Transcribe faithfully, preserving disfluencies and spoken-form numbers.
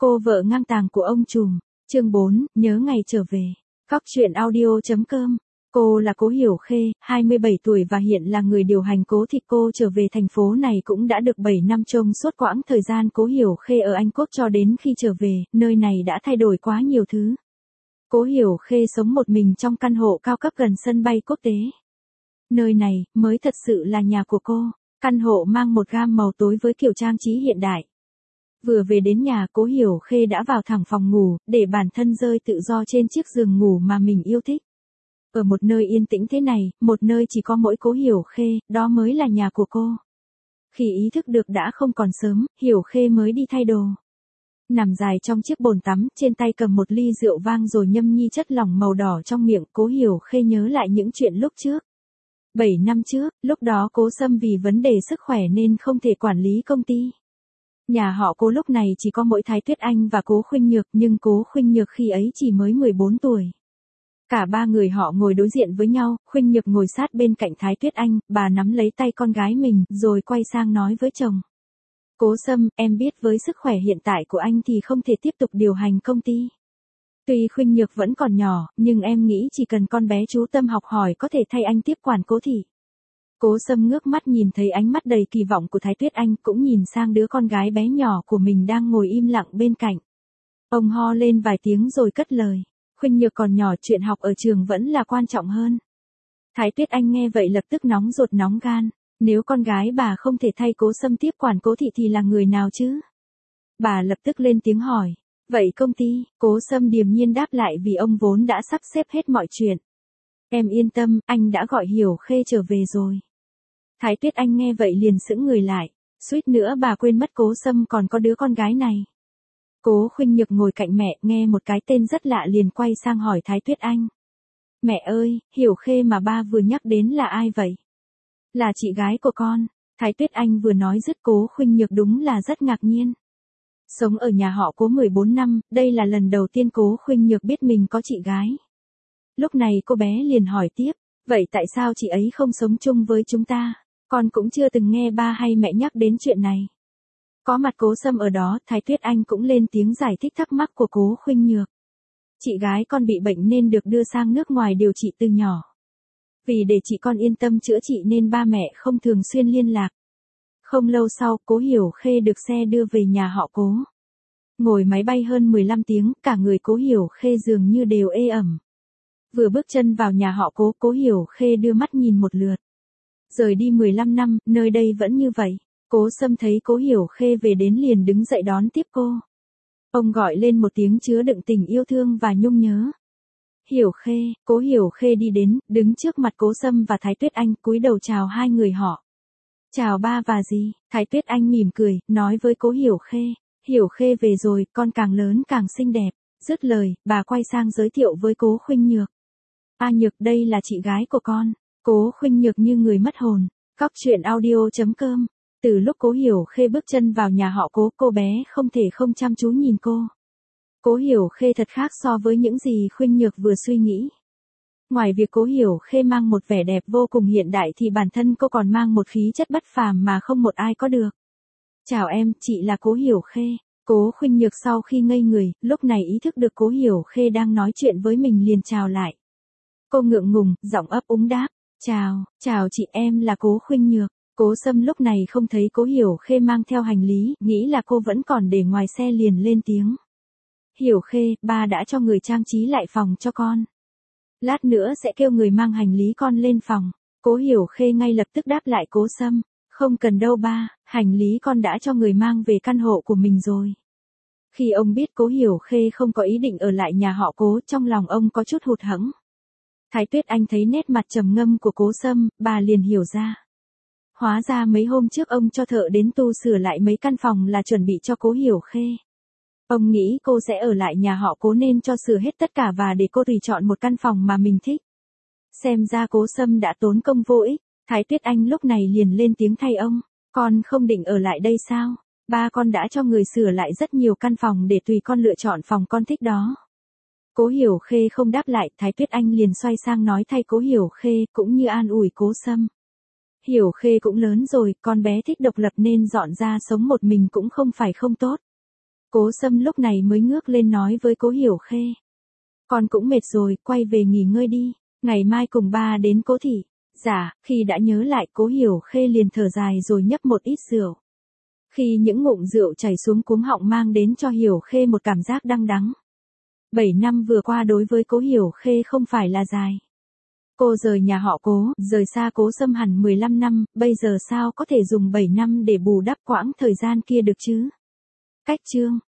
Cô vợ ngang tàng của ông trùm. Chương bốn, nhớ ngày trở về. Cóc truyện audio.com. Cô là Cố Hiểu Khê, hai mươi bảy tuổi và hiện là người điều hành Cố Thị. Cô trở về thành phố này cũng đã được bảy năm. Trong suốt quãng thời gian Cố Hiểu Khê ở Anh Quốc cho đến khi trở về, nơi này đã thay đổi quá nhiều thứ. Cố Hiểu Khê sống một mình trong căn hộ cao cấp gần sân bay quốc tế. Nơi này mới thật sự là nhà của cô. Căn hộ mang một gam màu tối với kiểu trang trí hiện đại. Vừa về đến nhà, Cố Hiểu Khê đã vào thẳng phòng ngủ, để bản thân rơi tự do trên chiếc giường ngủ mà mình yêu thích. Ở một nơi yên tĩnh thế này, một nơi chỉ có mỗi Cố Hiểu Khê, đó mới là nhà của cô. Khi ý thức được đã không còn sớm, Hiểu Khê mới đi thay đồ. Nằm dài trong chiếc bồn tắm, trên tay cầm một ly rượu vang rồi nhâm nhi chất lỏng màu đỏ trong miệng. Cố Hiểu Khê nhớ lại những chuyện lúc trước. bảy năm trước, lúc đó Cố Sâm vì vấn đề sức khỏe nên không thể quản lý công ty. Nhà họ Cố lúc này chỉ có mỗi Thái Tuyết Anh và Cố Khuynh Nhược, nhưng Cố Khuynh Nhược khi ấy chỉ mới mười bốn tuổi. Cả ba người họ ngồi đối diện với nhau, Khuynh Nhược ngồi sát bên cạnh Thái Tuyết Anh, bà nắm lấy tay con gái mình, rồi quay sang nói với chồng. Cố Sâm, em biết với sức khỏe hiện tại của anh thì không thể tiếp tục điều hành công ty. Tuy Khuynh Nhược vẫn còn nhỏ, nhưng em nghĩ chỉ cần con bé chú tâm học hỏi có thể thay anh tiếp quản Cố Thị. Cố Sâm ngước mắt nhìn thấy ánh mắt đầy kỳ vọng của Thái Tuyết Anh, cũng nhìn sang đứa con gái bé nhỏ của mình đang ngồi im lặng bên cạnh. Ông ho lên vài tiếng rồi cất lời. Khuynh Nhược còn nhỏ, chuyện học ở trường vẫn là quan trọng hơn. Thái Tuyết Anh nghe vậy lập tức nóng ruột nóng gan. Nếu con gái bà không thể thay Cố Sâm tiếp quản Cố Thị thì là người nào chứ? Bà lập tức lên tiếng hỏi. Vậy công ty? Cố Sâm điềm nhiên đáp lại vì ông vốn đã sắp xếp hết mọi chuyện. Em yên tâm, anh đã gọi Hiểu Khê trở về rồi. Thái Tuyết Anh nghe vậy liền sững người lại. Suýt nữa bà quên mất Cố Sâm còn có đứa con gái này. Cố Khuynh Nhược ngồi cạnh mẹ, nghe một cái tên rất lạ liền quay sang hỏi Thái Tuyết Anh. Mẹ ơi, Hiểu Khê mà ba vừa nhắc đến là ai vậy? Là chị gái của con. Thái Tuyết Anh vừa nói dứt, Cố Khuynh Nhược đúng là rất ngạc nhiên. Sống ở nhà họ Cố mười bốn năm, đây là lần đầu tiên Cố Khuynh Nhược biết mình có chị gái. Lúc này cô bé liền hỏi tiếp, vậy tại sao chị ấy không sống chung với chúng ta? Con cũng chưa từng nghe ba hay mẹ nhắc đến chuyện này. Có mặt Cố Sâm ở đó, Thái Tuyết Anh cũng lên tiếng giải thích thắc mắc của Cố Khuynh Nhược. Chị gái con bị bệnh nên được đưa sang nước ngoài điều trị từ nhỏ. Vì để chị con yên tâm chữa trị nên ba mẹ không thường xuyên liên lạc. Không lâu sau, Cố Hiểu Khê được xe đưa về nhà họ Cố. Ngồi máy bay hơn mười lăm tiếng, cả người Cố Hiểu Khê dường như đều ê ẩm. Vừa bước chân vào nhà họ Cố, Cố Hiểu Khê đưa mắt nhìn một lượt. Rời đi mười lăm năm, nơi đây vẫn như vậy. Cố Sâm thấy Cố Hiểu Khê về đến liền đứng dậy đón tiếp cô. Ông gọi lên một tiếng chứa đựng tình yêu thương và nhung nhớ. Hiểu Khê. Cố Hiểu Khê đi đến, đứng trước mặt Cố Sâm và Thái Tuyết Anh, cúi đầu chào hai người họ. Chào ba và dì. Thái Tuyết Anh mỉm cười, nói với Cố Hiểu Khê. Hiểu Khê về rồi, con càng lớn càng xinh đẹp. Dứt lời, bà quay sang giới thiệu với Cố Khuynh Nhược. A Nhược, đây là chị gái của con. Cố Khuynh Nhược như người mất hồn. Cóc truyện audio.com. Từ lúc Cố Hiểu Khê bước chân vào nhà họ Cố, cô bé không thể không chăm chú nhìn cô. Cố Hiểu Khê thật khác so với những gì Khuynh Nhược vừa suy nghĩ. Ngoài việc Cố Hiểu Khê mang một vẻ đẹp vô cùng hiện đại thì bản thân cô còn mang một khí chất bất phàm mà không một ai có được. Chào em, chị là Cố Hiểu Khê. Cố Khuynh Nhược sau khi ngây người, lúc này ý thức được Cố Hiểu Khê đang nói chuyện với mình liền chào lại. Cô ngượng ngùng, giọng ấp úng đáp. Chào, chào chị, em là Cố Khuynh Nhược. Cố Sâm lúc này không thấy Cố Hiểu Khê mang theo hành lý, nghĩ là cô vẫn còn để ngoài xe liền lên tiếng. Hiểu Khê, ba đã cho người trang trí lại phòng cho con. Lát nữa sẽ kêu người mang hành lý con lên phòng. Cố Hiểu Khê ngay lập tức đáp lại Cố Sâm. Không cần đâu ba, hành lý con đã cho người mang về căn hộ của mình rồi. Khi ông biết Cố Hiểu Khê không có ý định ở lại nhà họ Cố, trong lòng ông có chút hụt hẫng. Thái Tuyết Anh thấy nét mặt trầm ngâm của Cố Sâm, bà liền hiểu ra. Hóa ra mấy hôm trước ông cho thợ đến tu sửa lại mấy căn phòng là chuẩn bị cho Cố Hiểu Khê. Ông nghĩ cô sẽ ở lại nhà họ Cố nên cho sửa hết tất cả và để cô tùy chọn một căn phòng mà mình thích. Xem ra Cố Sâm đã tốn công vô ích. Thái Tuyết Anh lúc này liền lên tiếng thay ông. Con không định ở lại đây sao? Ba con đã cho người sửa lại rất nhiều căn phòng để tùy con lựa chọn phòng con thích đó. Cố Hiểu Khê không đáp lại, Thái Tuyết Anh liền xoay sang nói thay Cố Hiểu Khê, cũng như an ủi Cố Sâm. Hiểu Khê cũng lớn rồi, con bé thích độc lập nên dọn ra sống một mình cũng không phải không tốt. Cố Sâm lúc này mới ngước lên nói với Cố Hiểu Khê. Con cũng mệt rồi, quay về nghỉ ngơi đi, ngày mai cùng ba đến Cố thị. Dạ, khi đã nhớ lại Cố Hiểu Khê liền thở dài rồi nhấp một ít rượu. Khi những ngụm rượu chảy xuống cuống họng mang đến cho Hiểu Khê một cảm giác đắng đắng. Bảy năm vừa qua đối với Cố Hiểu Khê không phải là dài. Cô rời nhà họ Cố, rời xa Cố Sâm hẳn mười lăm năm, bây giờ sao có thể dùng bảy năm để bù đắp quãng thời gian kia được chứ? Cách chương